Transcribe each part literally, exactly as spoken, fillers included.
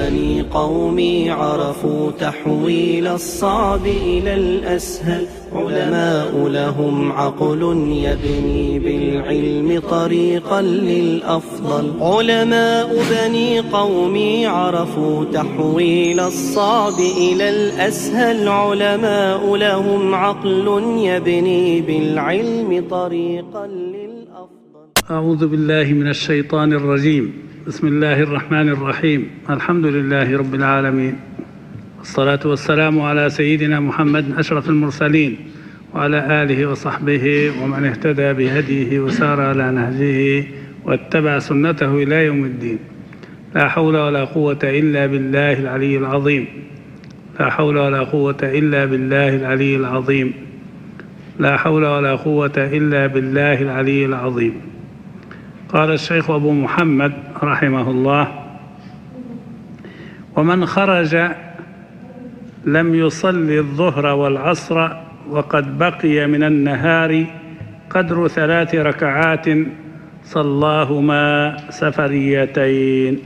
بني قومي عرفوا تحويل الصعب إلى الأسهل. علماء لهم عقل يبني بالعلم طريقا للأفضل. علماء بني قومي عرفوا تحويل الصعب إلى الأسهل. علماء لهم عقل يبني بالعلم طريقا للأفضل. أعوذ بالله من الشيطان الرجيم. بسم الله الرحمن الرحيم. الحمد لله رب العالمين، والصلاة والسلام على سيدنا محمد أشرف المرسلين وعلى آله وصحبه ومن اهتدى بهديه وسار على نهجه واتبع سنته إلى يوم الدين. لا حول ولا قوة إلا بالله العلي العظيم. لا حول ولا قوة إلا بالله العلي العظيم. لا حول ولا قوة إلا بالله العلي العظيم. قال الشيخ أبو محمد رحمه الله: ومن خرج لم يصلي الظهر والعصر وقد بقي من النهار قدر ثلاث ركعات صلاهما سفريتين.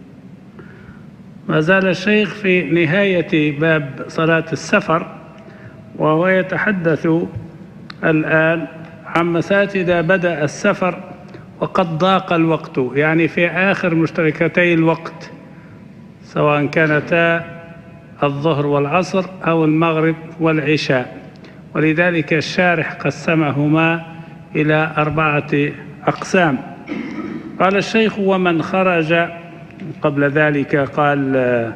ما زال الشيخ في نهاية باب صلاة السفر، وهو يتحدث الآن عن مسألة إذا بدأ السفر وقد ضاق الوقت، يعني في آخر مشتركتي الوقت، سواء كانتا الظهر والعصر أو المغرب والعشاء. ولذلك الشارح قسمهما إلى أربعة أقسام. قال الشيخ: ومن خرج. قبل ذلك قال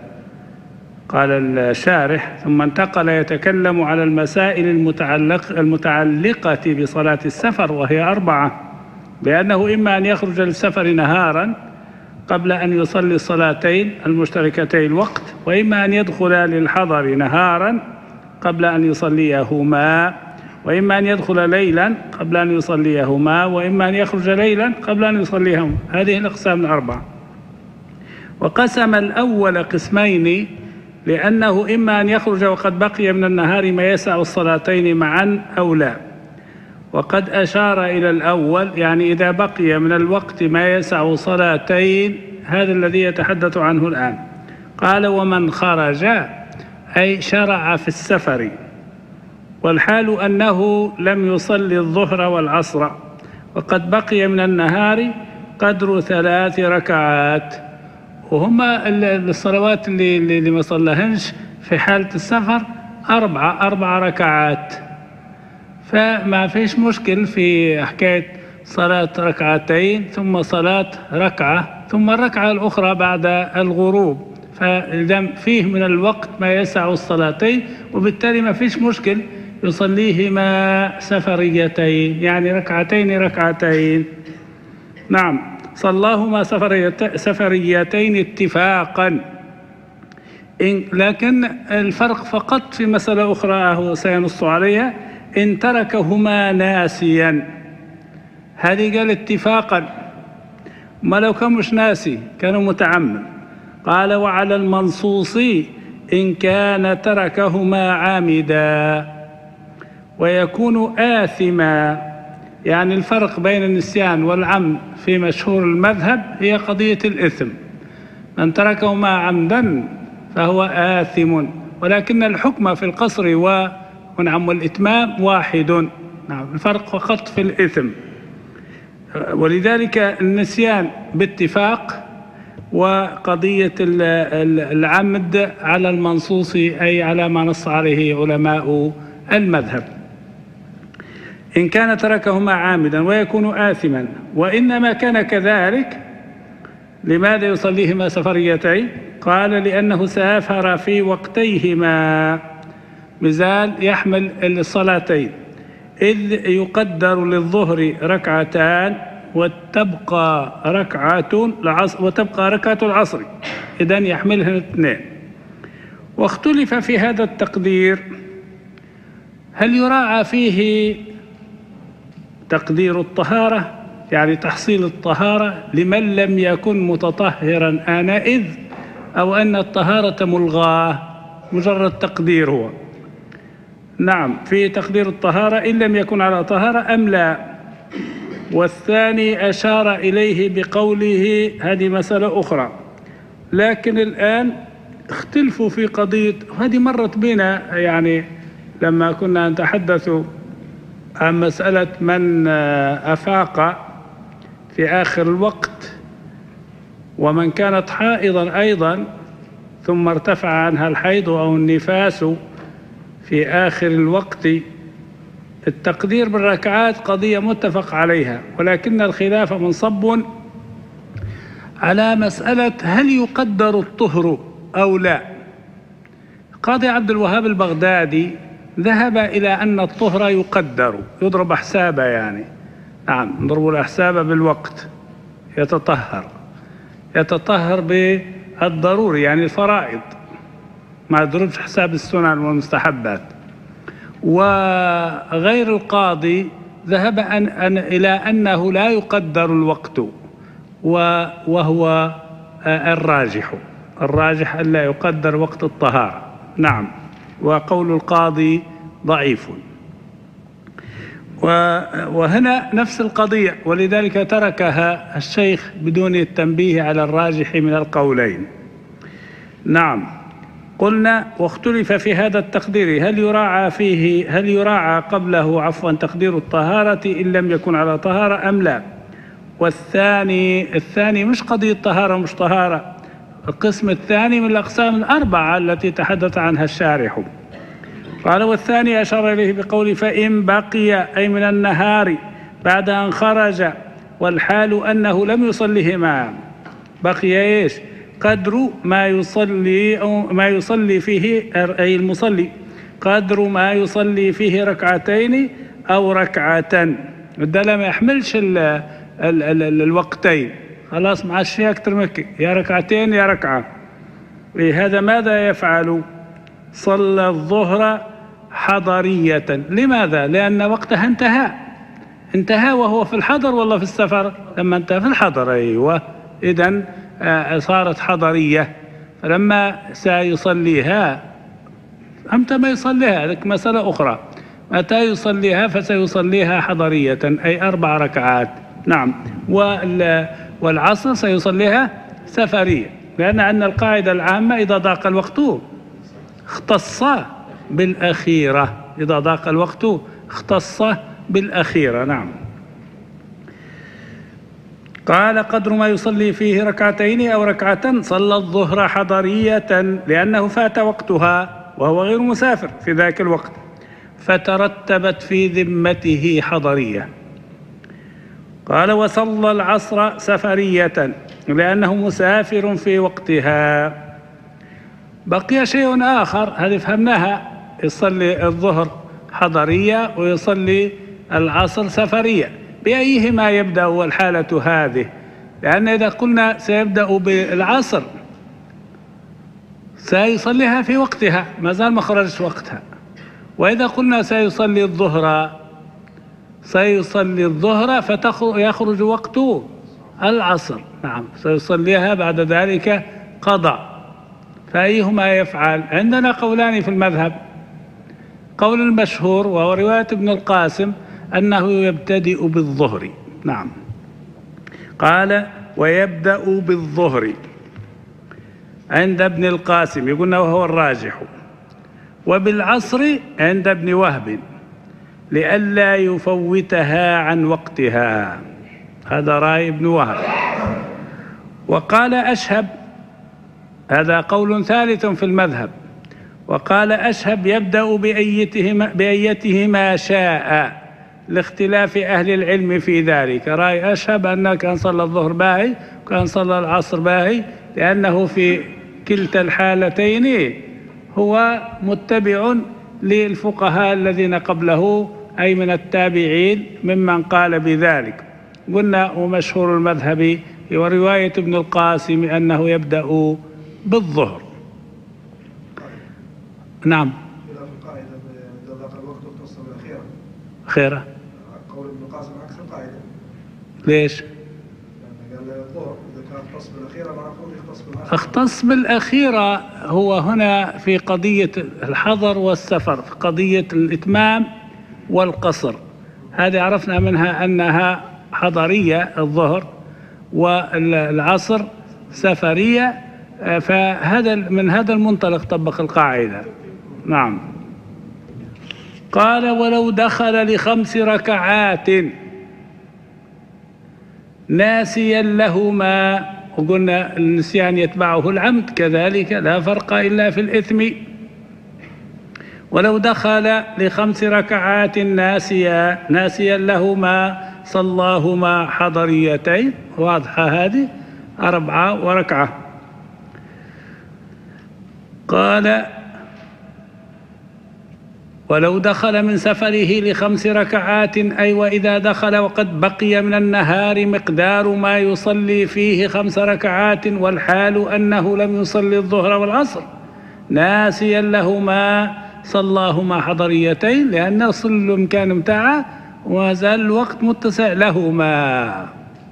قال الشارح ثم انتقل يتكلم على المسائل المتعلق المتعلقة بصلاة السفر، وهي أربعة، بأنه إما أن يخرج للسفر نهارا قبل أن يصلي الصلاتين المشتركتي الوقت، وإما أن يدخل للحضر نهارا قبل أن يصليهما، وإما أن يدخل ليلا قبل أن يصليهما، وإما أن يخرج ليلا قبل أن يصليهما. هذه الأقسام الأربعة. وقسم الأول قسمين، لأنه إما أن يخرج وقد بقي من النهار ما يسع الصلاتين معا أو لا. وقد أشار إلى الأول، يعني إذا بقي من الوقت ما يسع صلاتين، هذا الذي يتحدث عنه الآن. قال: ومن خرج أي شرع في السفر، والحال أنه لم يصلي الظهر والعصر وقد بقي من النهار قدر ثلاث ركعات، وهما الصلوات اللي, اللي ما صلهنش في حالة السفر أربعة أربع ركعات. فما فيش مشكل في حكاية صلاة ركعتين ثم صلاة ركعة ثم الركعة الأخرى بعد الغروب، فإذا فيه من الوقت ما يسع الصلاتين، وبالتالي ما فيش مشكل يصليهما سفريتين، يعني ركعتين ركعتين. نعم، صلاهما سفريتين اتفاقا. لكن الفرق فقط في مسألة أخرى سينص عليها: إن تركهما ناسيا. هذه قال اتفاقا، ما لو كان مش ناسي كانوا متعمد. قال: وعلى المنصوص إن كان تركهما عامدا ويكون آثما. يعني الفرق بين النسيان والعمد في مشهور المذهب هي قضية الإثم. من تركهما عمدا فهو آثم، ولكن الحكم في القصر و ونعم والإتمام واحد. نعم، الفرق فقط في الإثم. ولذلك النسيان باتفاق، وقضية العمد على المنصوص، أي على ما نص عليه علماء المذهب. إن كان تركهما عامدا ويكون آثما. وإنما كان كذلك. لماذا يصليهما سفريتين؟ قال: لأنه سافر في وقتيهما، مثال يحمل الصلاتين، إذ يقدر للظهر ركعتان وتبقى ركعة العصر وتبقى ركعة العصر، إذن يحملها اثنين. واختلف في هذا التقدير، هل يراعى فيه تقدير الطهارة، يعني تحصيل الطهارة لمن لم يكن متطهرا آنئذ، أو أن الطهارة ملغاة مجرد تقدير هو؟ نعم، في تقدير الطهارة إن لم يكن على طهارة أم لا. والثاني أشار إليه بقوله، هذه مسألة أخرى، لكن الآن اختلفوا في قضية، وهذه مرت بنا يعني لما كنا نتحدث عن مسألة من أفاق في آخر الوقت ومن كانت حائضا أيضا ثم ارتفع عنها الحيض أو النفاس في آخر الوقت. التقدير بالركعات قضية متفق عليها، ولكن الخلاف منصب على مسألة هل يقدر الطهر أو لا. قاضي عبد الوهاب البغدادي ذهب إلى أن الطهر يقدر، يضرب حسابه، يعني نعم نضرب الأحساب بالوقت، يتطهر يتطهر بالضروري يعني الفرائض، ما يضربش حساب السنن والمستحبات. وغير القاضي ذهب أن أن إلى أنه لا يقدر الوقت، وهو الراجح الراجح ألا يقدر وقت الطهارة. نعم، وقول القاضي ضعيف. وهنا نفس القضية، ولذلك تركها الشيخ بدون التنبيه على الراجح من القولين. نعم، قلنا واختلف في هذا التقدير هل يراعى فيه هل يراعى قبله عفوا تقدير الطهارة إن لم يكن على طهارة أم لا. والثاني الثاني مش قضية طهارة مش طهارة، القسم الثاني من الأقسام الأربعة التي تحدث عنها الشارح. قال والثاني أشار إليه بقول فإن بقي أي من النهار بعد أن خرج والحال أنه لم يصلهما، بقي إيش؟ قدر ما يصلي أو ما يصلي فيه أي المصلي قدر ما يصلي فيه ركعتين أو ركعة، ده لما يحملش ال ال ال ال الوقتين، خلاص ما عادش فيها أكثر من كده، يا ركعتين يا ركعة. إيه هذا ماذا يفعل؟ صلى الظهر حضرية. لماذا؟ لأن وقتها انتهى انتهى وهو في الحضر ولا في السفر؟ لما انتهى في الحضر، أيوة، إذن صارت حضرية. فلما سيصليها أمتى ما يصليها هذه مسألة أخرى، متى يصليها فسيصليها حضرية أي أربع ركعات. نعم، والعصر سيصليها سفرية، لأن عندنا القاعدة العامة إذا ضاق الوقت اختص بالأخيرة، إذا ضاق الوقت اختص بالأخيرة. نعم. قال قدر ما يصلي فيه ركعتين أو ركعة صلى الظهر حضرية لأنه فات وقتها وهو غير مسافر في ذاك الوقت، فترتبت في ذمته حضرية. قال وصلى العصر سفرية لأنه مسافر في وقتها. بقي شيء آخر هذه فهمناها، يصلي الظهر حضرية ويصلي العصر سفرية، بأيهما يبدأ والحالة هذه؟ لأن إذا قلنا سيبدأ بالعصر سيصليها في وقتها ما زال ما خرجش وقتها، وإذا قلنا سيصلي الظهر سيصلي الظهر فيخرج وقت العصر. نعم، سيصليها بعد ذلك قضاء، فأيهما يفعل؟ عندنا قولان في المذهب. قول المشهور وهو رواية ابن القاسم أنه يبتدئ بالظهر. نعم، قال ويبدأ بالظهر عند ابن القاسم، يقولنا وهو الراجح، وبالعصر عند ابن وهب لئلا يفوتها عن وقتها، هذا رأي ابن وهب. وقال أشهب، هذا قول ثالث في المذهب، وقال أشهب يبدأ بأيتهما, بأيتهما شاء لاختلاف أهل العلم في ذلك. رأي أشهب أنه كان صلى الظهر باهي وكان صلى العصر باهي، لأنه في كلتا الحالتين هو متبع للفقهاء الذين قبله أي من التابعين ممن قال بذلك. قلنا ومشهور المذهب ورواية ابن القاسم أنه يبدأ بالظهر. نعم. القاعدة إذا ضاق الوقت اختص بالأخيرة. خيرة. قول ابن القاسم عكس القاعدة. ليش؟ لأن قال الظهر إذا كان اختص بالأخيرة ما نقول يختص بالآخرة. اختص بالأخيرة هو هنا في قضية الحضر والسفر، في قضية الإتمام والقصر، هذه عرفنا منها أنها حضرية الظهر والعصر سفرية، فهذا من هذا المنطلق طبق القاعدة. نعم. قال ولو دخل لخمس ركعات ناسيا لهما، وقلنا النسيان يتبعه العمد كذلك لا فرق إلا في الإثم. ولو دخل لخمس ركعات ناسيا ناسيا لهما صلاهما حضريتين، واضحة هذه، أربعة وركعة. قال ولو دخل من سفره لخمس ركعات، أي وإذا دخل وقد بقي من النهار مقدار ما يصلي فيه خمس ركعات، والحال أنه لم يصلي الظهر والعصر ناسيا لهما صلاهما حضريتين، لأن صل الإمكان متاعه وما زال الوقت متسع لهما.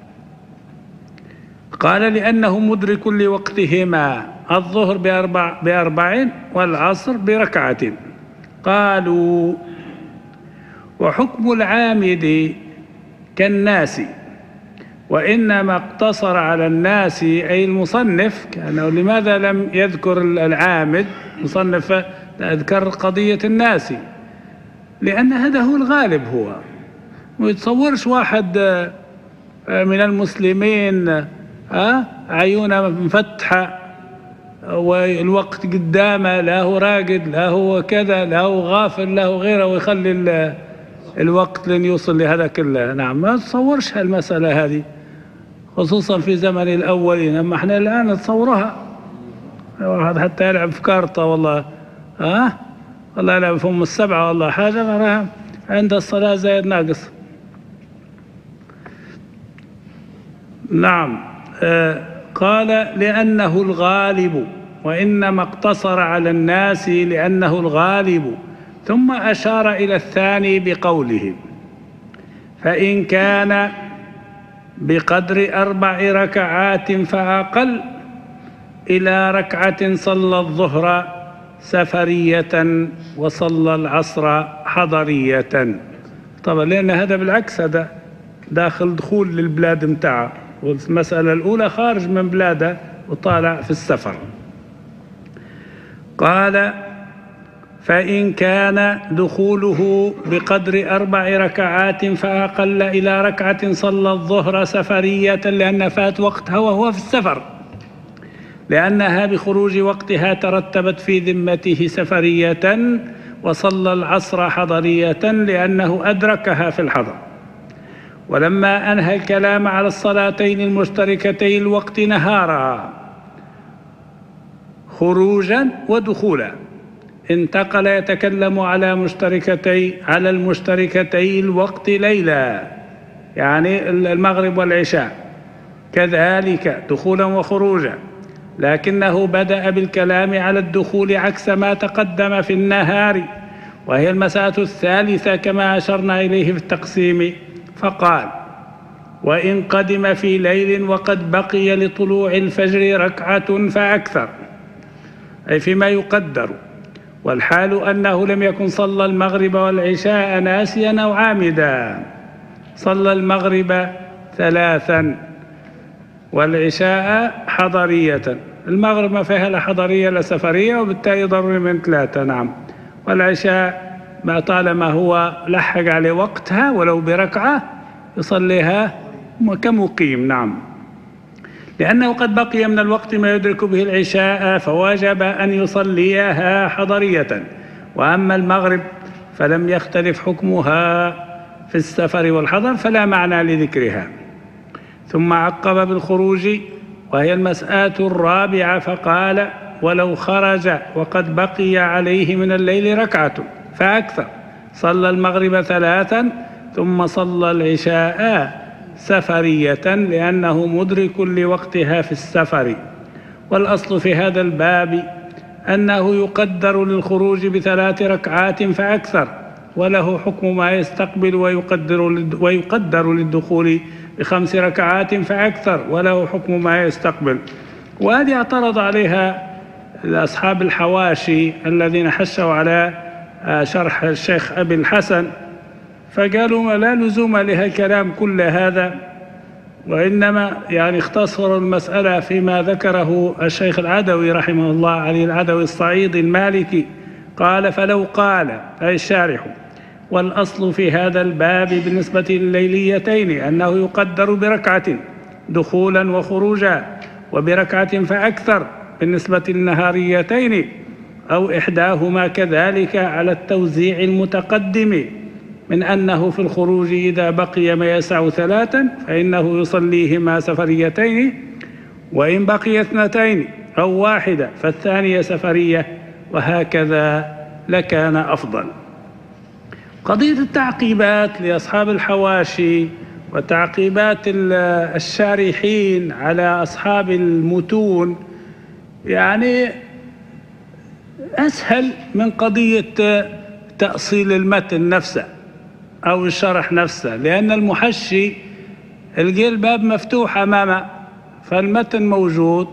قال لأنه مدرك لوقتهما، الظهر بأربع بأربع والعصر بركعة. قالوا وحكم العامد كالناس، وإنما اقتصر على الناس أي المصنف، كأنه لماذا لم يذكر العامد مصنف أذكر قضية الناس؟ لأن هذا هو الغالب. هو ما يتصورش واحد من المسلمين عيونه مفتحة والوقت قدامه، لا هو راقد لا هو كذا لا هو غافل لا هو غيره، ويخلي الوقت لن يوصل لهذا كله. نعم، ما تصورش هالمسألة هذه، خصوصا في زمن الأولين. أما احنا الآن نتصورها، واحد حتى يلعب في كارطة والله، ها والله يلعب في أم السبعة والله حاجة غيرها، عند الصلاة زايد ناقص. نعم. آه قال لأنه الغالب، وإنما اقتصر على الناس لأنه الغالب. ثم أشار إلى الثاني بقوله فإن كان بقدر أربع ركعات فأقل إلى ركعة صلى الظهر سفرية وصلى العصر حضرية. طبعا لأن هذا بالعكس، هذا داخل دخول للبلاد متاعه، والمسألة الأولى خارج من بلاده وطالع في السفر. قال فإن كان دخوله بقدر أربع ركعات فأقل إلى ركعة صلى الظهر سفرية، لأن فات وقتها وهو في السفر، لأنها بخروج وقتها ترتبت في ذمته سفرية، وصلى العصر حضرية لأنه أدركها في الحضر. ولما أنهى الكلام على الصلاتين المشتركتين الوقت نهارا خروجا ودخولا، انتقل يتكلم على مشتركتي على المشتركتي الوقت ليلا، يعني المغرب والعشاء كذلك دخولا وخروجا، لكنه بدأ بالكلام على الدخول عكس ما تقدم في النهار، وهي المسألة الثالثة كما أشرنا إليه في التقسيم. فقال وإن قدم في ليل وقد بقي لطلوع الفجر ركعة فأكثر، أي فيما يقدر، والحال أنه لم يكن صلى المغرب والعشاء ناسيا أو عامدا، صلى المغرب ثلاثا والعشاء حضرية. المغرب ما فيها لا حضرية لا سفرية، وبالتالي ضروري من ثلاثة. نعم. والعشاء ما طالما هو لحق عليه وقتها ولو بركعة يصليها كمقيم. نعم. لأنه قد بقي من الوقت ما يدرك به العشاء فوجب أن يصليها حضرية، وأما المغرب فلم يختلف حكمها في السفر والحضر فلا معنى لذكرها. ثم عقب بالخروج وهي المسألة الرابعة فقال ولو خرج وقد بقي عليه من الليل ركعة فأكثر صلى المغرب ثلاثا ثم صلى العشاء سفرية، لأنه مدرك لوقتها في السفر. والأصل في هذا الباب أنه يقدر للخروج بثلاث ركعات فأكثر، وله حكم ما يستقبل، ويقدر ويقدر للدخول بخمس ركعات فأكثر، وله حكم ما يستقبل. وهذه اعترض عليها أصحاب الحواشي الذين حشوا على شرح الشيخ أبي الحسن، فقالوا لا لزوم لها الكلام كل هذا، وإنما يعني اختصروا المسألة فيما ذكره الشيخ العدوي رحمه الله، علي العدوي الصعيدي المالكي، قال: فلو قال أي الشارح: والأصل في هذا الباب بالنسبة لليليتين أنه يقدر بركعة دخولا وخروجا، وبركعة فأكثر بالنسبة للنهاريتين، أو إحداهما كذلك على التوزيع المتقدم، من أنه في الخروج إذا بقي ما يسع ثلاثا فإنه يصليهما سفريتين، وإن بقي اثنتين أو واحدة فالثانية سفرية، وهكذا لكان أفضل. قضية التعقيبات لأصحاب الحواشي وتعقيبات الشارحين على أصحاب المتون يعني أسهل من قضية تأصيل المتن نفسه أو الشرح نفسه، لأن المحشي القي الباب مفتوح أمامه، فالمتن موجود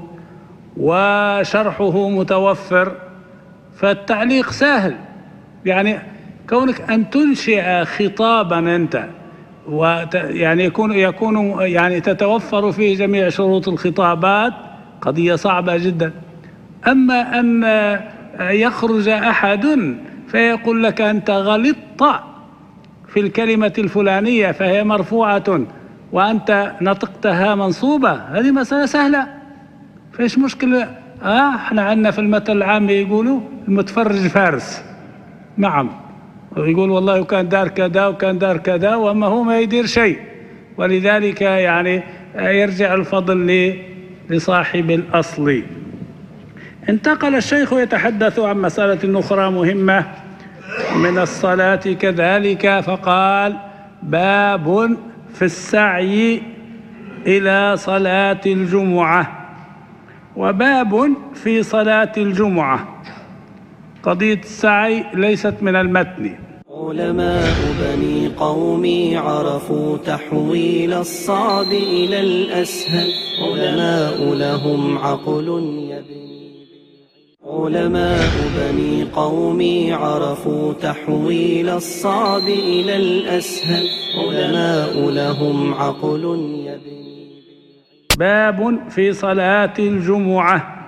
وشرحه متوفر، فالتعليق سهل. يعني كونك أن تنشئ خطابا أنت ويعني يكون يكون يعني تتوفر فيه جميع شروط الخطابات قضية صعبة جدا. أما أن يخرج أحد فيقول لك أنت غلطت في الكلمة الفلانية فهي مرفوعة وأنت نطقتها منصوبة، هذه مسألة سهلة، فإيش مشكلة؟ آه احنا عندنا في المثل العام يقولوا المتفرج فارس. نعم، يقول والله وكان دار كذا وكان دار كذا، وأما هو ما يدير شيء. ولذلك يعني يرجع الفضل لصاحب الأصل. انتقل الشيخ يتحدث عن مسألة أخرى مهمة من الصلاة كذلك، فقال: باب في السعي إلى صلاة الجمعة. وباب في صلاة الجمعة، قضية السعي ليست من المتن. علماء بني قومي عرفوا تحويل الصعب إلى الأسهل، علماء لهم عقل يبني علماء بني قومي عرفوا تحويل الصعب إلى الأسهل، علماء لهم عقل يبني. باب في صلاة الجمعة.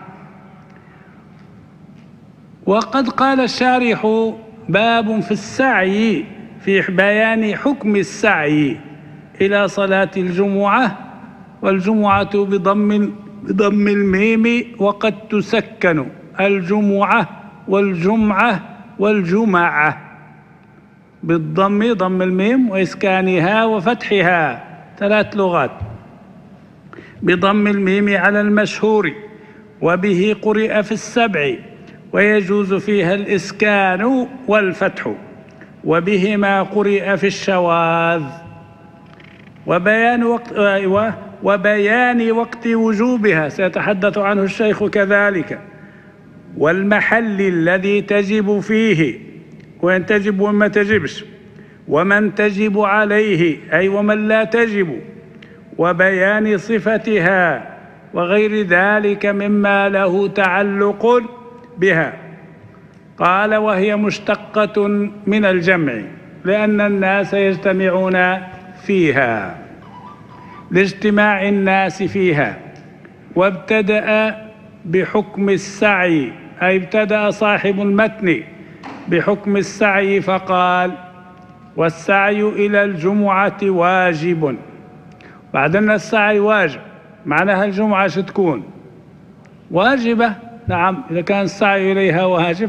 وقد قال الشارح: باب في السعي، في بيان حكم السعي إلى صلاة الجمعة، والجمعة بضم بضم الميم، وقد تسكن الجمعة والجمعة والجمعة، بالضم ضم الميم وإسكانها وفتحها، ثلاث لغات. بضم الميم على المشهور، وبه قرئ في السبع، ويجوز فيها الإسكان والفتح، وبهما قرئ في الشواذ. وبيان وقت وبيان وقت وجوبها سيتحدث عنه الشيخ كذلك، والمحل الذي تجب فيه، وين تجب وما تجبش، ومن تجب عليه أي ومن لا تجب، وبيان صفتها وغير ذلك مما له تعلق بها. قال: وهي مشتقة من الجمع، لأن الناس يجتمعون فيها، لاجتماع الناس فيها. وابتدأ بحكم السعي، أي ابتدأ صاحب المتن بحكم السعي فقال: والسعي إلى الجمعة واجب. بعدين السعي واجب، معناها الجمعة ستكون واجبة. نعم، إذا كان السعي إليها واجب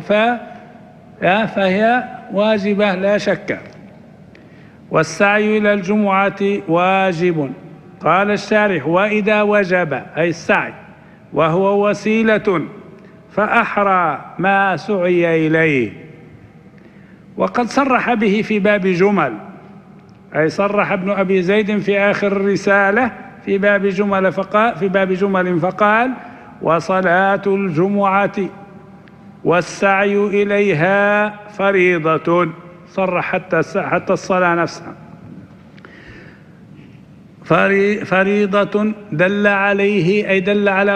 فهي واجبة لا شك. والسعي إلى الجمعة واجب. قال الشارح: وإذا وجب أي السعي وهو وسيلة فأحرى ما سعي إليه. وقد صرح به في باب جمل، أي صرح ابن أبي زيد في آخر الرسالة في باب جمل فقال في باب جمل فقال: وصلاة الجمعة والسعي إليها فريضة. صرح حتى حتى الصلاة نفسها فريضة، دل عليه أي دل على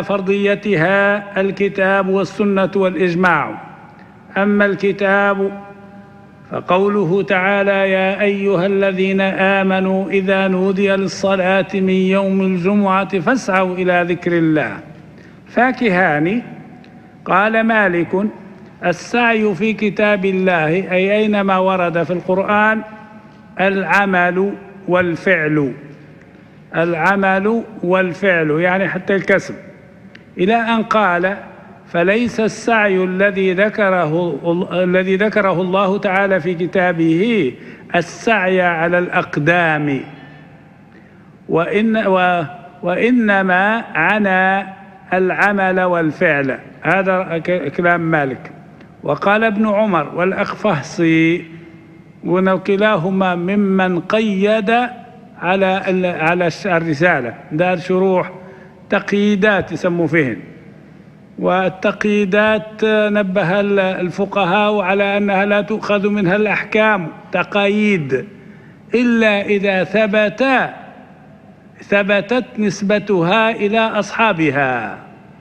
فرضيتها الكتاب والسنة والإجماع. أما الكتاب فقوله تعالى: يا أيها الذين آمنوا إذا نودي للصلاة من يوم الجمعة فاسعوا إلى ذكر الله. فاكهان. قال مالك: السعي في كتاب الله أي أينما ورد في القرآن العمل والفعل، العمل والفعل يعني حتى الكسب، إلى أن قال: فليس السعي الذي ذكره الذي ذكره الله تعالى في كتابه السعي على الأقدام، وإن و وإنما عنى العمل والفعل. هذا كلام مالك. وقال ابن عمر والأخفصي، وكلاهما ممن قيد على على الرسالة، دار شروح تقييدات يسموا فيهن، والتقييدات نبه الفقهاء على أنها لا تؤخذ منها الأحكام، تقاييد، إلا إذا ثبت ثبتت نسبتها إلى أصحابها.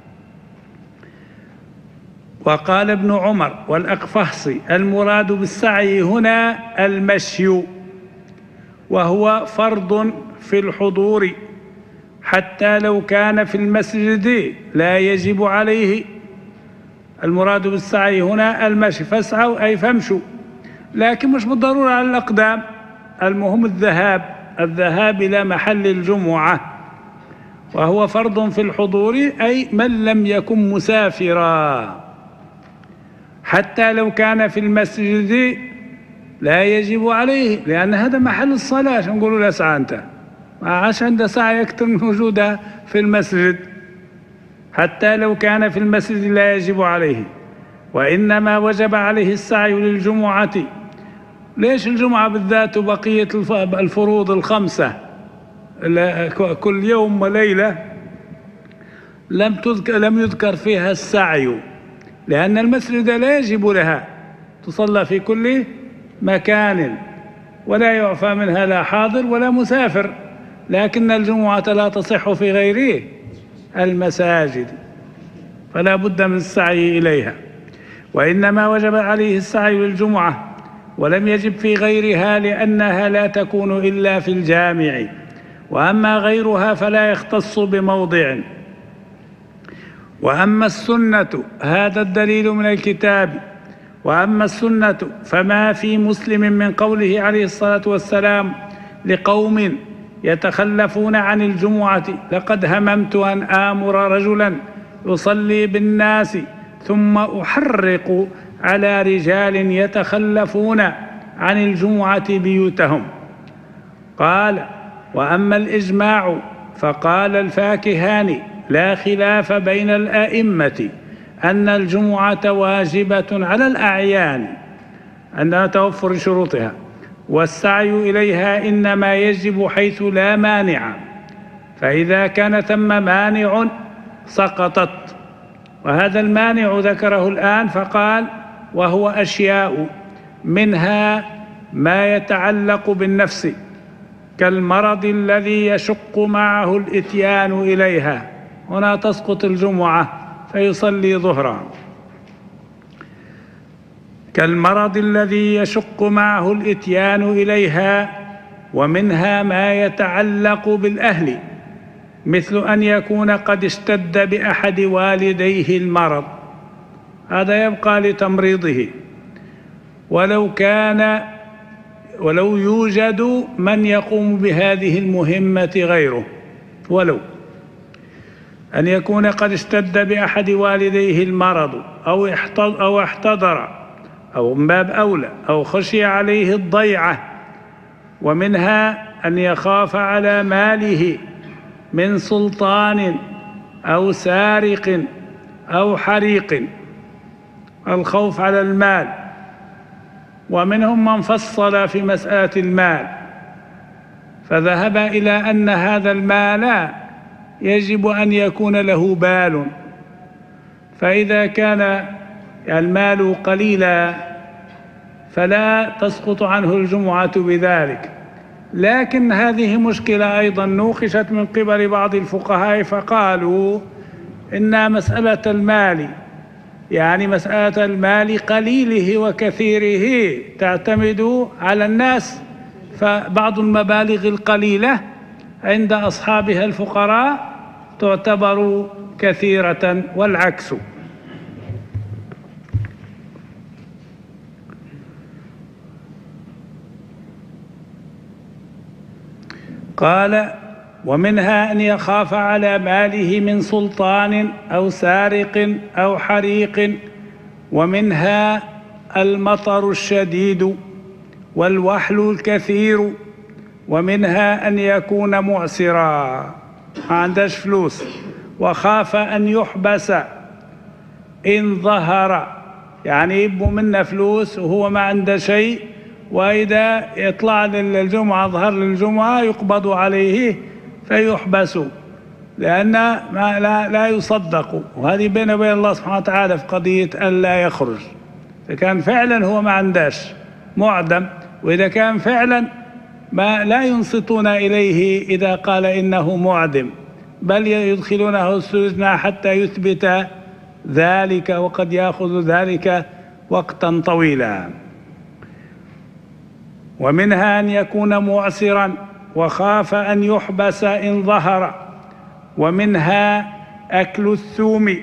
وقال ابن عمر والأقفصي: المراد بالسعي هنا المشي، وهو فرض في الحضور حتى لو كان في المسجد لا يجب عليه. المراد بالسعي هنا المشي، فاسعوا أي فامشوا، لكن مش بالضرورة على الأقدام، المهم الذهاب الذهاب إلى محل الجمعة، وهو فرض في الحضور أي من لم يكن مسافرا، حتى لو كان في المسجد لا يجب عليه، لأن هذا محل الصلاة. شو نقولوا لا سعى أنت؟ ما عاش عنده سعي أكثر من وجودها في المسجد. حتى لو كان في المسجد لا يجب عليه، وإنما وجب عليه السعي للجمعة. ليش الجمعة بالذات وبقية الفروض الخمسة كل يوم وليلة لم تذكر لم يذكر فيها السعي؟ لأن المسجد لا يجب لها، تصلى في كل مكان ولا يعفى منها لا حاضر ولا مسافر، لكن الجمعة لا تصح في غير المساجد، فلا بد من السعي إليها. وإنما وجب عليه السعي للجمعة ولم يجب في غيرها، لأنها لا تكون إلا في الجامع، وأما غيرها فلا يختص بموضع. وأما السنة، هذا الدليل من الكتاب. وأما السنة فما في مسلم من قوله عليه الصلاة والسلام لقوم يتخلفون عن الجمعة: لقد هممت أن آمر رجلا يصلي بالناس ثم أحرق على رجال يتخلفون عن الجمعة بيوتهم. قال: وأما الإجماع فقال الفاكهان: لا خلاف بين الأئمة أن الجمعة واجبة على الأعيان، أنها توفر شروطها، والسعي إليها إنما يجب حيث لا مانع، فإذا كان ثم مانع سقطت. وهذا المانع ذكره الآن فقال: وهو أشياء، منها ما يتعلق بالنفس كالمرض الذي يشق معه الإتيان إليها، هنا تسقط الجمعة فيصلي ظهرا. كالمرض الذي يشق معه الإتيان إليها. ومنها ما يتعلق بالأهل، مثل أن يكون قد اشتد بأحد والديه المرض، هذا يبقى لتمريضه، ولو كان ولو يوجد من يقوم بهذه المهمة غيره، ولو أن يكون قد اشتد بأحد والديه المرض أو احتضر أو من باب أولى أو خشي عليه الضيعة. ومنها أن يخاف على ماله من سلطان أو سارق أو حريق، الخوف على المال. ومنهم من فصل في مسألة المال فذهب إلى أن هذا المال يجب أن يكون له بال، فإذا كان المال قليلا فلا تسقط عنه الجمعة بذلك. لكن هذه مشكلة أيضا نوقشت من قبل بعض الفقهاء، فقالوا إن مسألة المال يعني مسألة المال قليله وكثيره تعتمد على الناس، فبعض المبالغ القليلة عند أصحابها الفقراء تعتبر كثيرة والعكس. قال: ومنها أن يخاف على ماله من سلطان أو سارق أو حريق، ومنها المطر الشديد والوحل الكثير، ومنها أن يكون معسرا، ما عندهش فلوس، وخاف أن يحبس إن ظهر، يعني يبقوا منا فلوس وهو ما عنده شيء، وإذا يطلع للجمعة ظهر للجمعة يقبض عليه فيحبس، لأن ما لا, لا يصدق. وهذه بينه وبين الله سبحانه وتعالى في قضية أن لا يخرج. فكان فعلا هو ما عنداش معدم، وإذا كان فعلا ما لا ينصتون إليه إذا قال إنه معدم، بل يدخلونه السجن حتى يثبت ذلك، وقد يأخذ ذلك وقتا طويلا. ومنها أن يكون معسرا وخاف أن يحبس إن ظهر، ومنها أكل الثوم،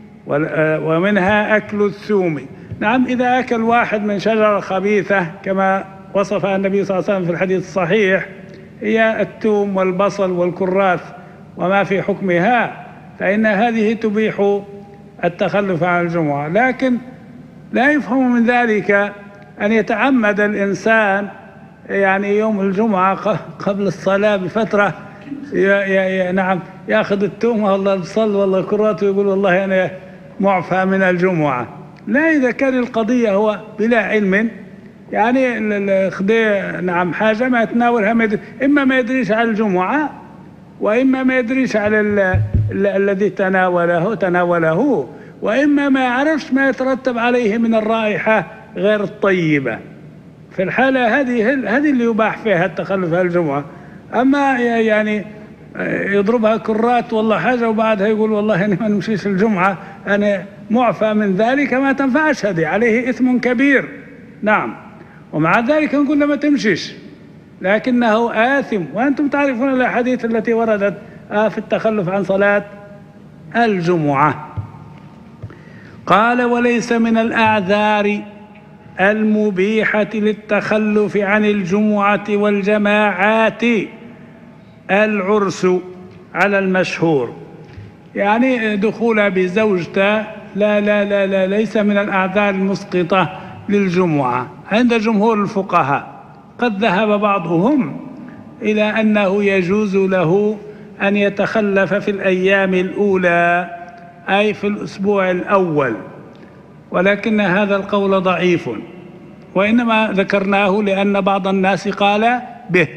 ومنها أكل الثوم. نعم، إذا أكل واحد من شجرة خبيثة كما وصفها النبي صلى الله عليه وسلم في الحديث الصحيح، هي الثوم والبصل والكراث وما في حكمها، فإن هذه تبيح التخلف عن الجمعة. لكن لا يفهم من ذلك أن يتعمد الإنسان يعني يوم الجمعة قبل الصلاة بفترة ي ي نعم يأخذ التوم والله البصل والله الكرات ويقول والله أنا معفى من الجمعة. لا، إذا كان القضية هو بلا علم، يعني الخدي نعم حاجة ما يتناولها، إما ما يدريش على الجمعة، وإما ما يدريش على الذي تناوله تناوله وإما ما يعرفش ما يترتب عليه من الرائحة غير الطيبة. في الحالة هذه هذه اللي يباح فيها التخلف عن الجمعة. أما يعني يضربها كرات والله حاجة وبعدها يقول والله أنا ما نمشيش الجمعة أنا معفى من ذلك، ما تنفعش، هذه عليه إثم كبير. نعم، ومع ذلك نقول له ما تمشيش، لكنه آثم. وأنتم تعرفون الأحاديث التي وردت في التخلف عن صلاة الجمعة. قال: وليس من الأعذار المبيحة للتخلف عن الجمعة والجماعات العرس على المشهور، يعني دخولها بزوجته لا لا لا لا ليس من الأعذار المسقطة للجمعة عند جمهور الفقهاء. قد ذهب بعضهم إلى أنه يجوز له أن يتخلف في الأيام الأولى، أي في الأسبوع الأول، ولكن هذا القول ضعيف، وإنما ذكرناه لأن بعض الناس قال به.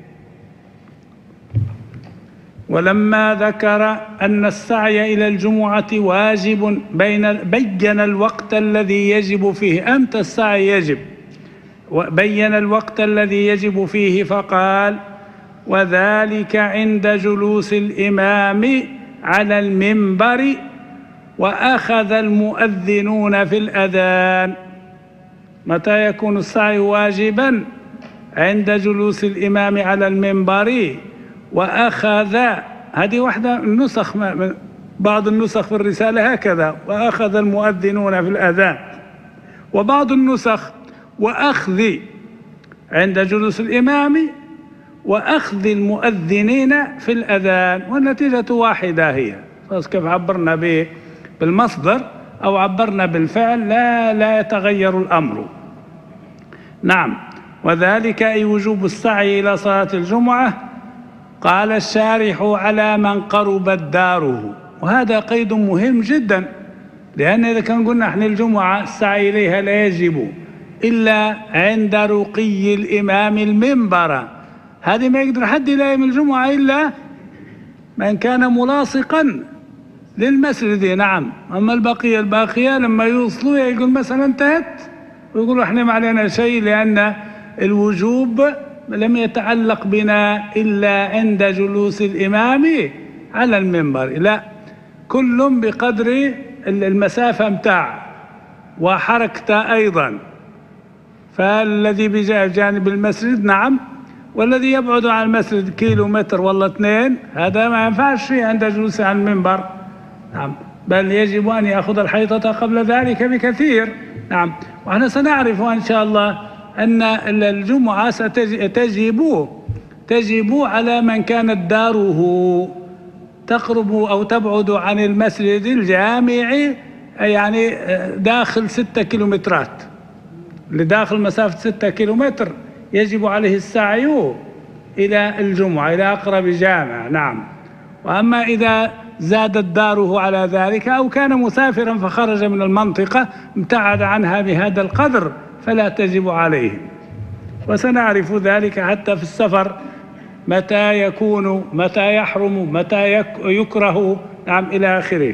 ولما ذكر أن السعي إلى الجمعة واجب بين بين الوقت الذي يجب فيه، أمتى السعي يجب، وبين الوقت الذي يجب فيه فقال: وذلك عند جلوس الإمام على المنبر وأخذ المؤذنون في الأذان. متى يكون السعي واجبا؟ عند جلوس الإمام على المنبر وأخذ، هذه واحدة النسخ، بعض النسخ في الرسالة هكذا، وأخذ المؤذنون في الأذان، وبعض النسخ وأخذ عند جلوس الإمام وأخذ المؤذنين في الأذان، والنتيجة واحدة هي. كيف عبرنا به بالمصدر أو عبرنا بالفعل لا لا يتغير الأمر. نعم، وذلك أي وجوب السعي إلى صلاة الجمعة. قال الشارح: على من قربت داره. وهذا قيد مهم جدا، لأن إذا كان قلنا احنا الجمعة السعي إليها لا يجب إلا عند رقي الإمام المنبر، هذه ما يقدر حد إلى يوم الجمعة إلا من كان ملاصقا للمسجد. نعم، أما البقية الباقية لما يوصلوا يقول مثلا انتهت ويقولوا احنا ما علينا شيء، لأن الوجوب لم يتعلق بنا إلا عند جلوس الإمام على المنبر. لا، كل بقدر المسافة متاع وحركته أيضا، فالذي بجانب المسجد نعم، والذي يبعد عن المسجد كيلو متر ولا اثنين هذا ما ينفعش شيء عند جلوسه على المنبر. نعم، بل يجب أن يأخذ الحيطة قبل ذلك بكثير. نعم، ونحن سنعرف إن شاء الله أن الجمعة ستجب تجب على من كانت داره تقرب أو تبعد عن المسجد الجامع، يعني داخل ستة كيلومترات، لداخل مسافة ستة كيلومتر يجب عليه السعي إلى الجمعة، إلى أقرب جامع. نعم، وأما إذا زادت داره على ذلك أو كان مسافرا فخرج من المنطقة ابتعد عنها بهذا القدر فلا تجب عليه، وسنعرف ذلك حتى في السفر متى يكون، متى يحرم، متى يكره. نعم، إلى آخره.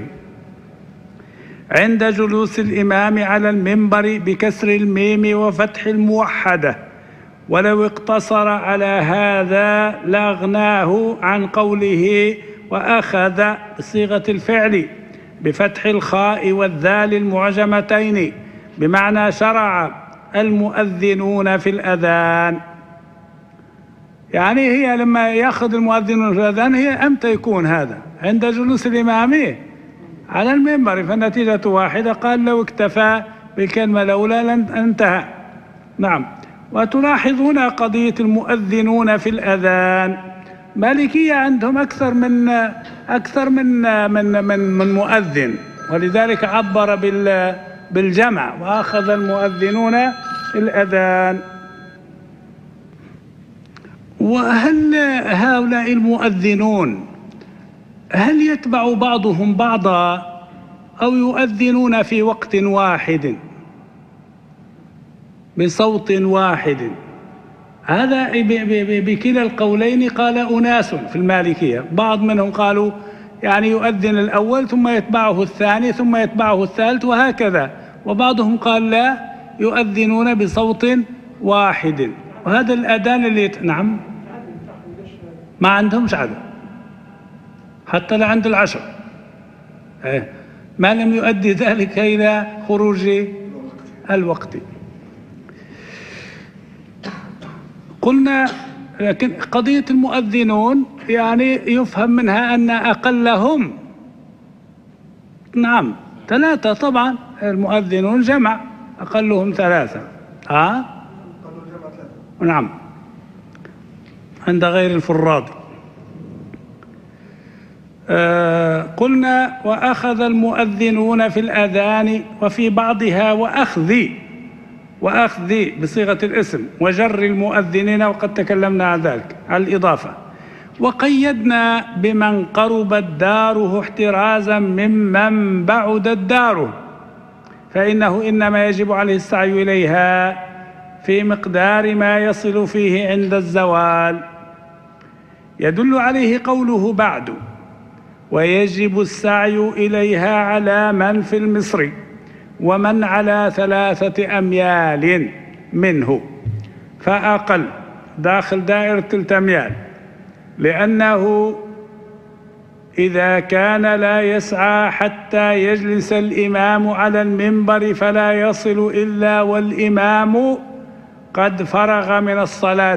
عند جلوس الإمام على المنبر بكسر الميم وفتح الموحدة، ولو اقتصر على هذا لاغناه عن قوله وأخذ بصيغة الفعل بفتح الخاء والذال المعجمتين بمعنى شرع المؤذنون في الأذان. يعني هي لما يأخذ المؤذنون في الأذان هي أمتى يكون هذا؟ عند جلوس الإمام على المنبر، فالنتيجة واحدة، قال لو اكتفى بالكلمة الأولى لانتهى. نعم، وتلاحظون قضية المؤذنون في الأذان، مالكية عندهم أكثر من أكثر من من من, من مؤذن، ولذلك عبر بال بالجمع وأخذ المؤذنون في الأذان. وهل هؤلاء المؤذنون هل يتبع بعضهم بعضا أو يؤذنون في وقت واحد بصوت واحد؟ هذا بكلا القولين قال أناس في المالكية، بعض منهم قالوا يعني يؤذن الأول ثم يتبعه الثاني ثم يتبعه الثالث وهكذا، وبعضهم قال لا، يؤذنون بصوت واحد. وهذا الأذان اللي يت... نعم، ما عندهمش عدد حتى لعند العشر، ما لم يؤدي ذلك إلى خروج الوقت. قلنا لكن قضية المؤذنون يعني يفهم منها أن أقلهم نعم ثلاثة، طبعا المؤذنون جمع، أقلهم ثلاثة. ها؟ نعم، عند غير الفراد. آه قلنا وأخذ المؤذنون في الأذان، وفي بعضها وأخذ وأخذ بصيغة الاسم وجر المؤذنين، وقد تكلمنا عن ذلك على الإضافة. وقيدنا بمن قربت داره احترازا ممن بعدت داره، فإنه إنما يجب عليه السعي إليها في مقدار ما يصل فيه عند الزوال. يدل عليه قوله بعد ويجب السعي إليها على من في المصر ومن على ثلاثة أميال منه فأقل، داخل دائرة ثلاثة أميال، لأنه إذا كان لا يسعى حتى يجلس الإمام على المنبر فلا يصل إلا والإمام قد فرغ من الصلاة.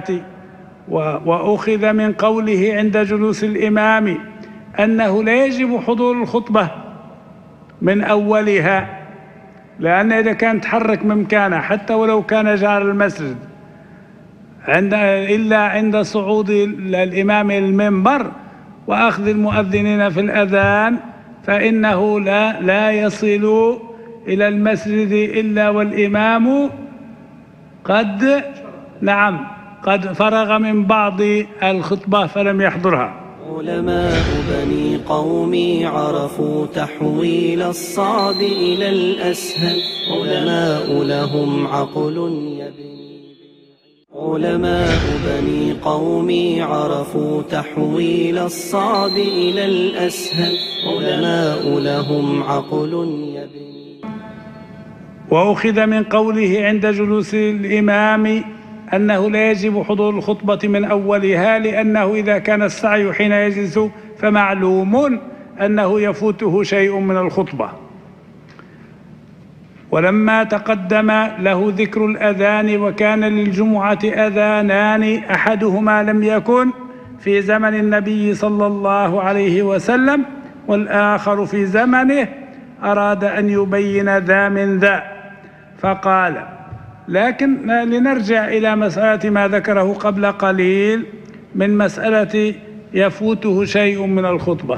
وأخذ من قوله عند جلوس الإمام أنه لا يجب حضور الخطبة من أولها، لأن إذا كان تحرك من مكانه حتى ولو كان جار المسجد عند إلا عند صعود الإمام المنبر وأخذ المؤذنين في الأذان، فإنه لا لا يصل إلى المسجد إلا والإمام قد نعم قد فرغ من بعض الخطبة فلم يحضرها. علماء بني قومي عرفوا تحويل الصعب إلى الأسهل، علماء لهم عقل يبني. علماء بني قومي عرفوا تحويل الصعب إلى الأسهل، علماء لهم عقل يبني. وأخذ من قوله عند جلوس الإمام أنه لا يجب حضور الخطبة من أولها، لأنه إذا كان السعي حين يجلس فمعلوم أنه يفوته شيء من الخطبة. ولما تقدم له ذكر الأذان وكان للجمعة أذانان أحدهما لم يكن في زمن النبي صلى الله عليه وسلم والآخر في زمنه، أراد أن يبين ذا من ذا فقال. لكن لنرجع إلى مسألة ما ذكره قبل قليل من مسألة يفوته شيء من الخطبة.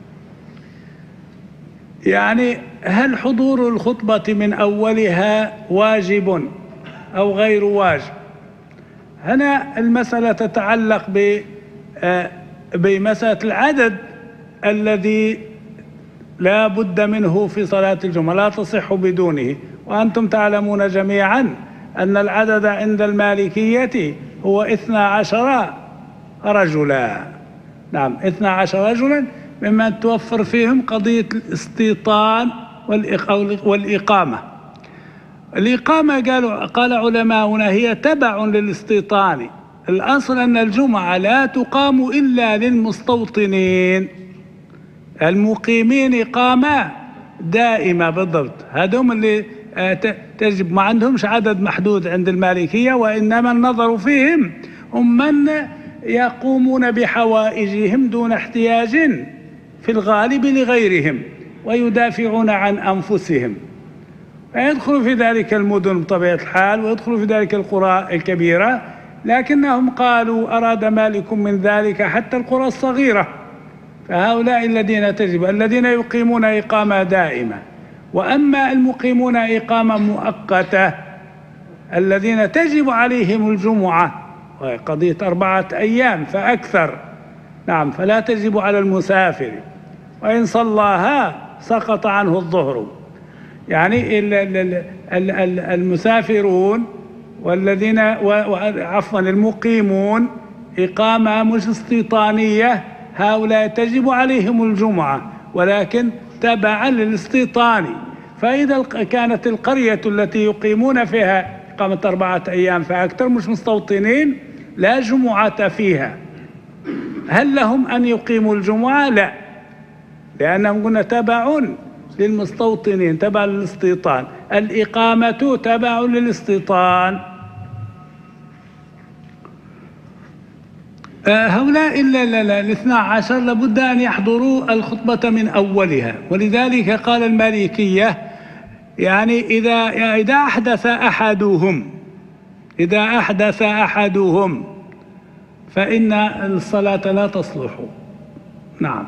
يعني هل حضور الخطبة من أولها واجب أو غير واجب؟ هنا المسألة تتعلق بمسألة العدد الذي لا بد منه في صلاة الجمعة، لا تصح بدونه. وأنتم تعلمون جميعا أن العدد عند المالكية هو اثنا عشر رجلا. نعم، اثنا عشر رجلا، مما توفر فيهم قضية الاستيطان والإقامة. الإقامة قالوا قال علماؤنا هي تبع للاستيطان. الأصل أن الجمعة لا تقام إلا للمستوطنين المقيمين إقامة دائمة بالضبط. هذهم اللي تجب، ما عندهمش عدد محدود عند المالكية، وإنما النظر فيهم هم من يقومون بحوائجهم دون احتياج في الغالب لغيرهم ويدافعون عن أنفسهم، فيدخل في ذلك المدن بطبيعة الحال ويدخل في ذلك القرى الكبيرة. لكنهم قالوا أراد مالك من ذلك حتى القرى الصغيرة، فهؤلاء الذين تجب الذين يقيمون إقامة دائمة. وأما المقيمون إقامة مؤقتة الذين تجب عليهم الجمعة وهي قضية أربعة أيام فأكثر، نعم، فلا تجب على المسافر، وإن صلاها سقط عنه الظهر. يعني المسافرون والذين عفوا المقيمون إقامة مش استيطانية، هؤلاء تجب عليهم الجمعة ولكن تبعا للاستيطان. فإذا كانت القرية التي يقيمون فيها إقامة أربعة أيام فأكثر مش مستوطنين لا جمعة فيها، هل لهم أن يقيموا الجمعة؟ لا، لأنهم قلنا تبع للمستوطنين، تبع للاستيطان. الإقامة تبع للاستيطان. هؤلاء إلا لا لا الاثنى عشر لابد أن يحضروا الخطبة من أولها، ولذلك قال المالكية يعني إذا إذا أحدث أحدهم إذا أحدث أحدهم فإن الصلاة لا تصلح. نعم،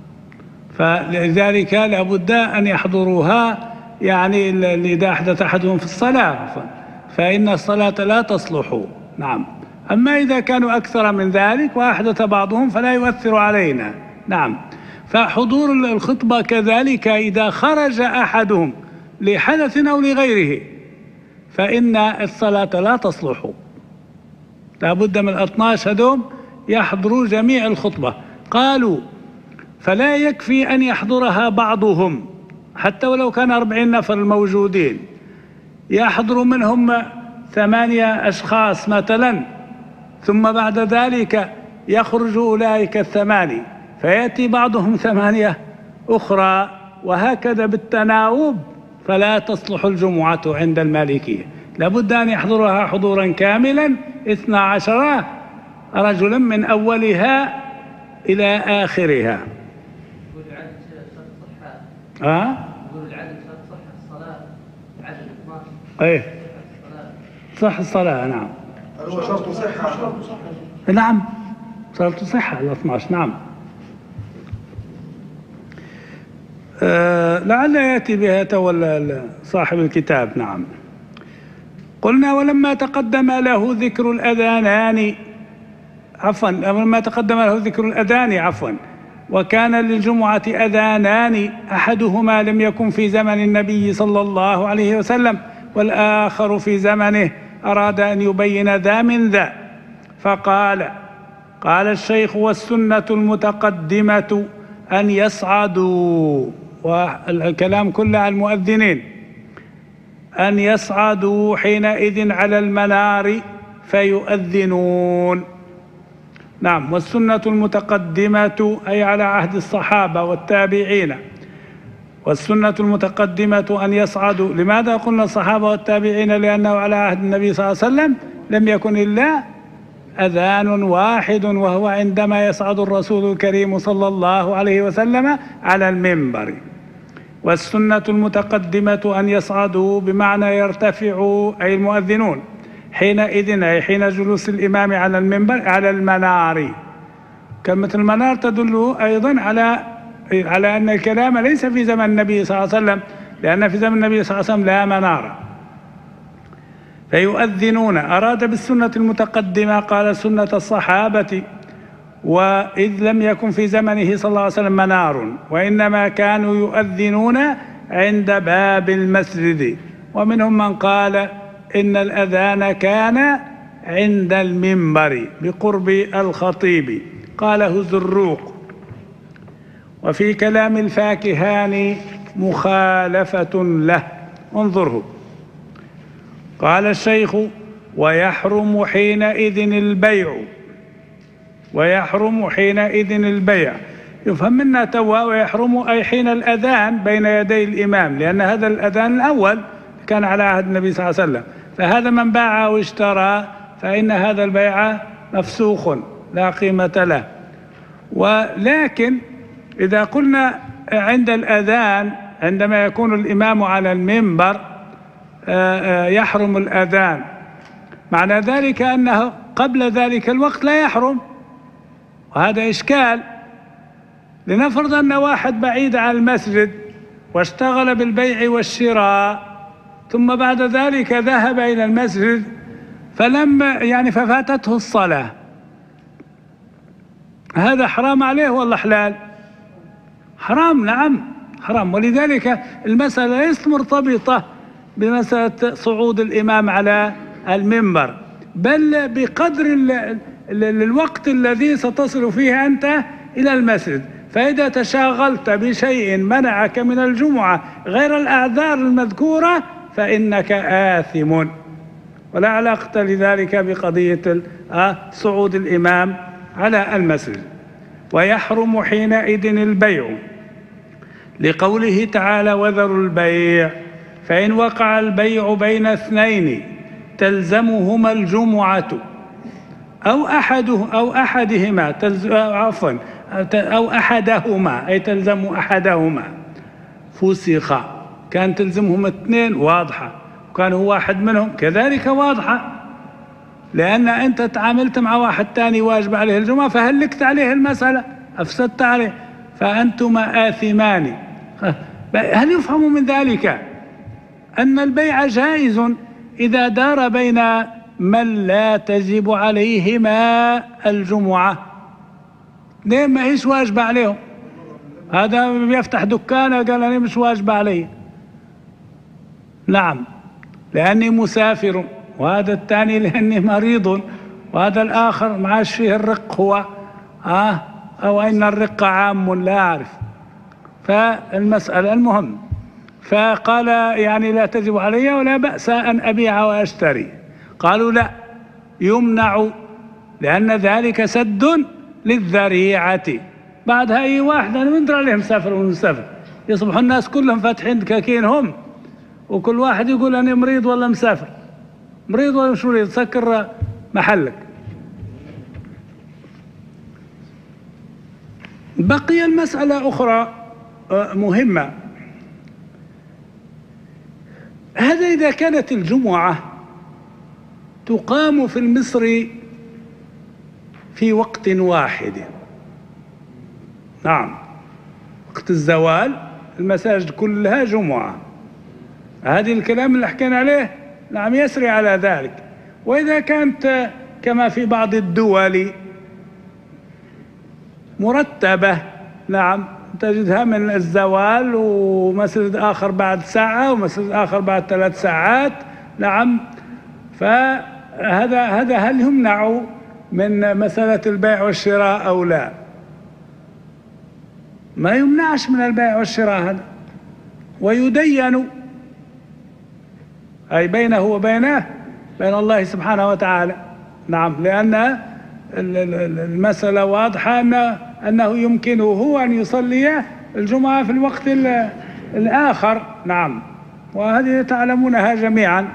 فلذلك لابد أن يحضروها، يعني إذا أحدث أحدهم في الصلاة فإن الصلاة لا تصلح. نعم، أما إذا كانوا أكثر من ذلك وأحدث بعضهم فلا يؤثر علينا. نعم، فحضور الخطبة كذلك إذا خرج أحدهم لحدث أو لغيره فإن الصلاة لا تصلح. لابد من الاثنى عشر هذول يحضروا جميع الخطبة. قالوا فلا يكفي أن يحضرها بعضهم حتى ولو كان أربعين نفر الموجودين، يحضر منهم ثمانية أشخاص مثلا، ثم بعد ذلك يخرج أولئك الثماني فيأتي بعضهم ثمانية أخرى، وهكذا بالتناوب، فلا تصلح الجمعة عند المالكية. لابد أن يحضرها حضورا كاملا اثنا عشر رجلا من أولها إلى آخرها. يقول العدد شرط صحة. ها؟ يقول العدد شرط صحة الصلاة، العدد اثنا عشر. إيه، صح الصلاة. نعم، هو شرط صحة. نعم، شرط صحة ال اثنا عشر. نعم، أه لعل يأتي بها تولى صاحب الكتاب. نعم، قلنا ولما تقدم له ذكر الأذانان عفوا لما تقدم له ذكر الأذان عفوا وكان للجمعة أذانان أحدهما لم يكن في زمن النبي صلى الله عليه وسلم والآخر في زمنه، أراد أن يبين ذا من ذا فقال. قال الشيخ والسنة المتقدمة أن يصعدوا، والكلام كله على المؤذنين، أن يصعدوا حينئذ على المنار فيؤذنون. نعم، والسنة المتقدمة أي على عهد الصحابة والتابعين، والسنة المتقدمة أن يصعدوا. لماذا قلنا الصحابة والتابعين؟ لأنه على عهد النبي صلى الله عليه وسلم لم يكن إلا أذان واحد، وهو عندما يصعد الرسول الكريم صلى الله عليه وسلم على المنبر. والسنة المتقدمة أن يصعدوا بمعنى يرتفعوا، أي المؤذنون، حينئذ أي حين جلوس الإمام على المنبر على المنار. كلمة المنار تدل أيضا على على أن الكلام ليس في زمن النبي صلى الله عليه وسلم، لأن في زمن النبي صلى الله عليه وسلم لا منار. فيؤذنون، أراد بالسنة المتقدمة قال سنة الصحابة، وإذ لم يكن في زمنه صلى الله عليه وسلم منار، وإنما كانوا يؤذنون عند باب المسجد. ومنهم من قال إن الأذان كان عند المنبر بقرب الخطيب، قاله الزروق. وفي كلام الفاكهاني مخالفة له، انظره. قال الشيخ: ويحرم حينئذ البيع، ويحرم حينئذ البيع، يفهم منا توا ويحرم أي حين الأذان بين يدي الإمام، لأن هذا الأذان الأول كان على عهد النبي صلى الله عليه وسلم، فهذا من باع واشترى فإن هذا البيع مفسوخ لا قيمة له. ولكن إذا قلنا عند الأذان عندما يكون الإمام على المنبر يحرم الأذان، معنى ذلك أنه قبل ذلك الوقت لا يحرم، وهذا إشكال. لنفرض أن واحد بعيد عن المسجد واشتغل بالبيع والشراء، ثم بعد ذلك ذهب إلى المسجد فلم يعني ففاتته الصلاة، هذا حرام عليه ولا حلال؟ حرام، نعم حرام. ولذلك المسألة ليست مرتبطة بمسألة صعود الإمام على المنبر، بل بقدر ال ال الوقت الذي ستصل فيه أنت إلى المسجد. فإذا تشاغلت بشيء منعك من الجمعة غير الأعذار المذكورة فإنك آثم، ولا علاقة لذلك بقضية صعود الإمام على المسجد. ويحرم حينئذ البيع لقوله تعالى: وذروا البيع، فإن وقع البيع بين اثنين تلزمهما الجمعة أو أحده أو أحدهما تلز... عفوا أو أحدهما، أي تلزم أحدهما، فسخ. كان تلزمهم اثنين واضحة، وكان هو واحد منهم كذلك واضحة، لأن أنت تعاملت مع واحد تاني واجب عليه الجمعة فهلكت عليه المسألة، أفسدت عليه، فأنتما آثمان. هل يفهم من ذلك أن البيع جائز إذا دار بين من لا تجب عليهما الجمعة؟ ليه ما هيش واجب عليهم؟ هذا يفتح دكانة قال أنا مش واجب علي، نعم لأني مسافر، وهذا الثاني لأني مريض، وهذا الآخر معاش فيه الرق هو آه أو أن الرق عام لا أعرف. فالمسألة المهم، فقال يعني لا تجب علي ولا بأس أن أبيع وأشتري. قالوا لا، يمنع، لأن ذلك سد للذريعة. بعدها أي واحد أنا من درى عليه مسافر ومسافر، يصبح الناس كلهم فاتحين دكاكين هم، وكل واحد يقول أنا مريض ولا مسافر، مريض ولا مش مريض، سكر محلك. بقي المسألة أخرى مهمة، هذا إذا كانت الجمعة تقام في مصر في وقت واحد، نعم وقت الزوال المساجد كلها جمعة، هذه الكلام اللي حكينا عليه نعم يسري على ذلك. وإذا كانت كما في بعض الدول مرتبة، نعم تجدها من الزوال ومسجد آخر بعد ساعة ومسجد آخر بعد ثلاث ساعات، نعم. فهذا هذا هل يمنع من مسألة البيع والشراء أو لا؟ ما يمنعش من البيع والشراء هذا، ويدين أي بينه وبينه بين الله سبحانه وتعالى، نعم، لأن المسألة واضحة أن أنه يمكنه هو أن يصلي الجمعة في الوقت الآخر نعم، وهذه تعلمونها جميعا.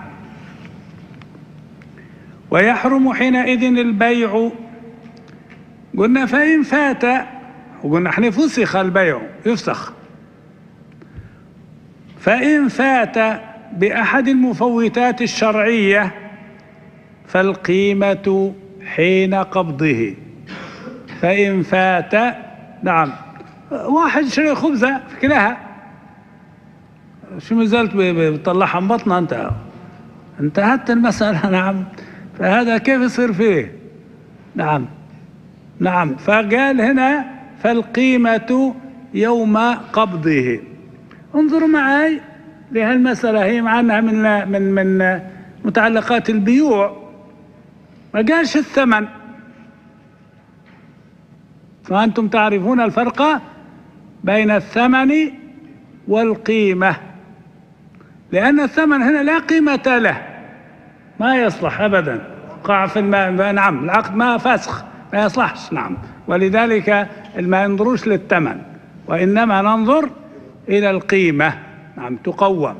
ويحرم حينئذ البيع، قلنا فإن فات، وقلنا احنا فسخ البيع يفسخ، فإن فات بأحد المفوتات الشرعية فالقيمة حين قبضه. فإن فات نعم، واحد شري خبزة في كلها، شو ما زلت بتطلعها من بطنها انت، انتهت المسألة. نعم، فهذا كيف يصير فيه؟ نعم نعم، فقال هنا فالقيمة يوم قبضه. انظروا معي لهالمسألة، هي معنا من من من متعلقات البيوع، ما قالش الثمن، وأنتم تعرفون الفرق بين الثمن والقيمة، لأن الثمن هنا لا قيمة له، ما يصلح أبدا، قاع في الماء. نعم، العقد ما فاسخ، ما يصلحش. نعم، ولذلك ما ينظروش للثمن، وإنما ننظر إلى القيمة. نعم، تقوم.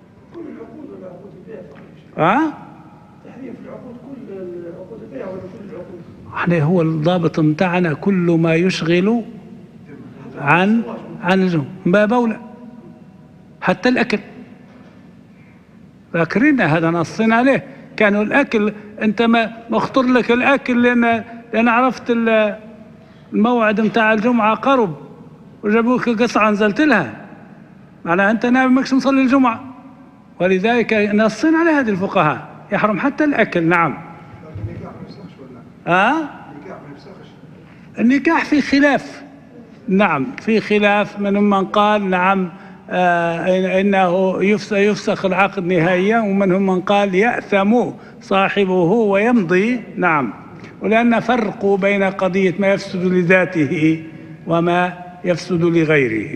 ها؟ تحريم في العقود، كل عقود البيع ولا كل العقود؟ احنا هو الضابط متاعنا كل ما يشغل عن عن الجو باب أولى، حتى الأكل. فاكرين هذا نصنا عليه، كانوا الأكل أنت ما مخطر لك الأكل، لأن لأن عرفت الموعد متاع الجمعة قرب وجابوك قصعة نزلت لها، معناها أنت نايم ماكش مصلي الجمعة، ولذلك نصنا على هذه الفقهاء يحرم حتى الأكل. نعم. النكاح ما يفسخش ولا؟ آه؟ النكاح ما يفسخش. النكاح في خلاف. نعم، في خلاف، منهم من قال نعم آه إنه يفسخ العقد نهائيا، ومنهم من قال يأثم صاحبه ويمضي. نعم، ولأن فرق بين قضية ما يفسد لذاته وما يفسد لغيره.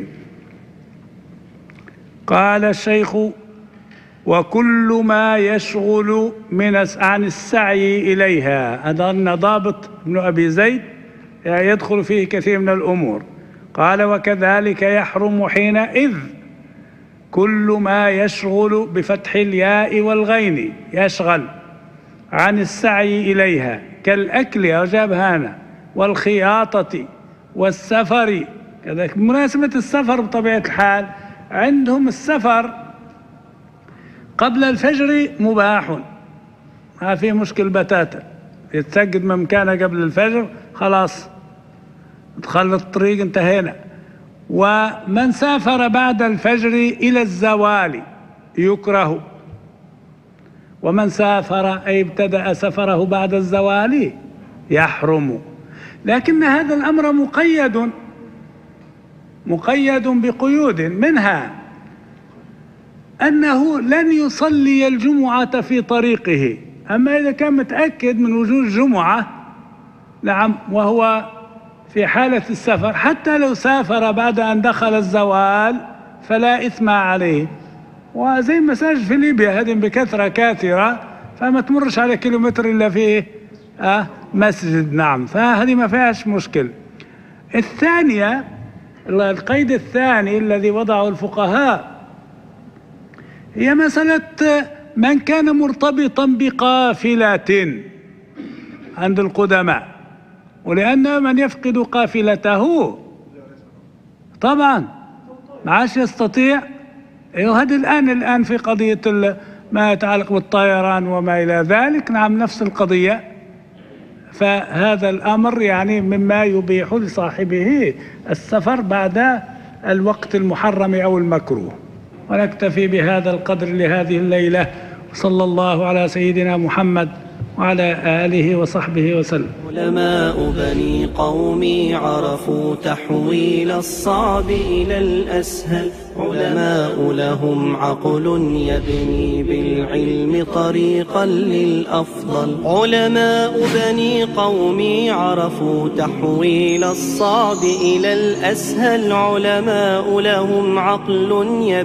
قال الشيخ: وكل ما يشغل من عن السعي إليها. هذا ضابط ابن أبي زيد يدخل فيه كثير من الأمور. قال: وكذلك يحرم حينئذ كل ما يشغل بفتح الياء والغين، يشغل عن السعي إليها، كالأكل أجاب هنا، والخياطة والسفر. كذلك بمناسبة السفر بطبيعة الحال عندهم السفر قبل الفجر مباح، ما في مشكل بتاتا، يتسجد من مكانه قبل الفجر خلاص دخل الطريق انتهينا. ومن سافر بعد الفجر إلى الزوال يكره، ومن سافر أي ابتدأ سفره بعد الزوال يحرم. لكن هذا الأمر مقيد مقيد بقيود، منها أنه لن يصلي الجمعة في طريقه. أما إذا كان متأكد من وجود جمعة، نعم، وهو في حالة السفر، حتى لو سافر بعد أن دخل الزوال فلا إثم عليه. وزي مساجد في ليبيا هذه بكثرة كاثرة، فما تمرش على كيلومتر إلا فيه آه مسجد. نعم، فهذه ما فيهاش مشكل. الثانية، القيد الثاني الذي وضعه الفقهاء هي مسألة من كان مرتبطا بقافلة عند القدماء، ولأن من يفقد قافلته طبعا ما عادش يستطيع. وهذا الآن الآن في قضية ما يتعلق بالطيران وما إلى ذلك، نعم، نفس القضية. فهذا الأمر يعني مما يبيح لصاحبه السفر بعد الوقت المحرم أو المكروه. ونكتفي بهذا القدر لهذه الليلة، وصلى الله على سيدنا محمد وعلى آله وصحبه وسلم. علماء بني قومي عرفوا تحويل الصعب إلى الأسهل، علماء لهم عقل يبني بالعلم طريقا للأفضل. علماء بني قومي عرفوا تحويل الصعب إلى الأسهل، علماء لهم عقل يبني